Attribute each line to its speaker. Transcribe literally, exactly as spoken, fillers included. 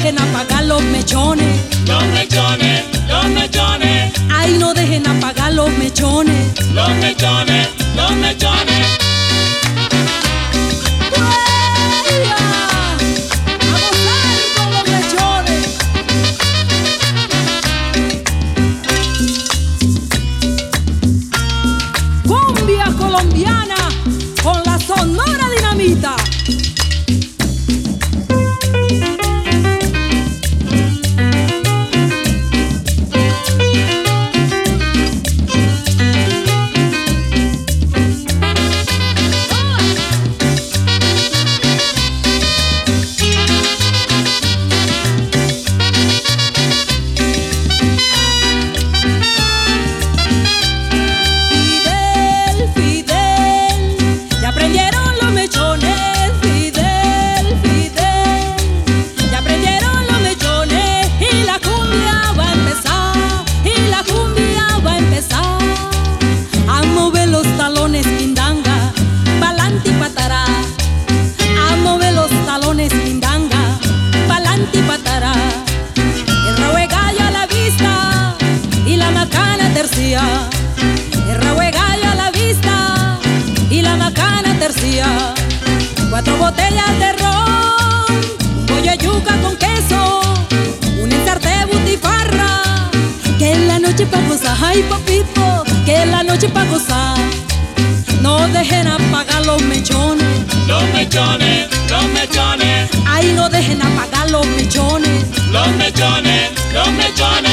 Speaker 1: dejen apagar los mechones.
Speaker 2: Los mechones, los mechones.
Speaker 1: Ay, no dejen apagar los mechones.
Speaker 2: Los mechones, los mechones.
Speaker 1: Colombiana con la Sonora Dinamita. El rabo de gallo a la vista y la macana tercia. Cuatro botellas de ron, un pollo de yuca con queso, un ensarte de butifarra. Que es la noche pa' gozar, ay papito, que es la noche pa' gozar. No dejen apagar los mechones.
Speaker 2: Los mechones, los mechones.
Speaker 1: Ay, no dejen apagar los mechones.
Speaker 2: Los mechones, los mechones.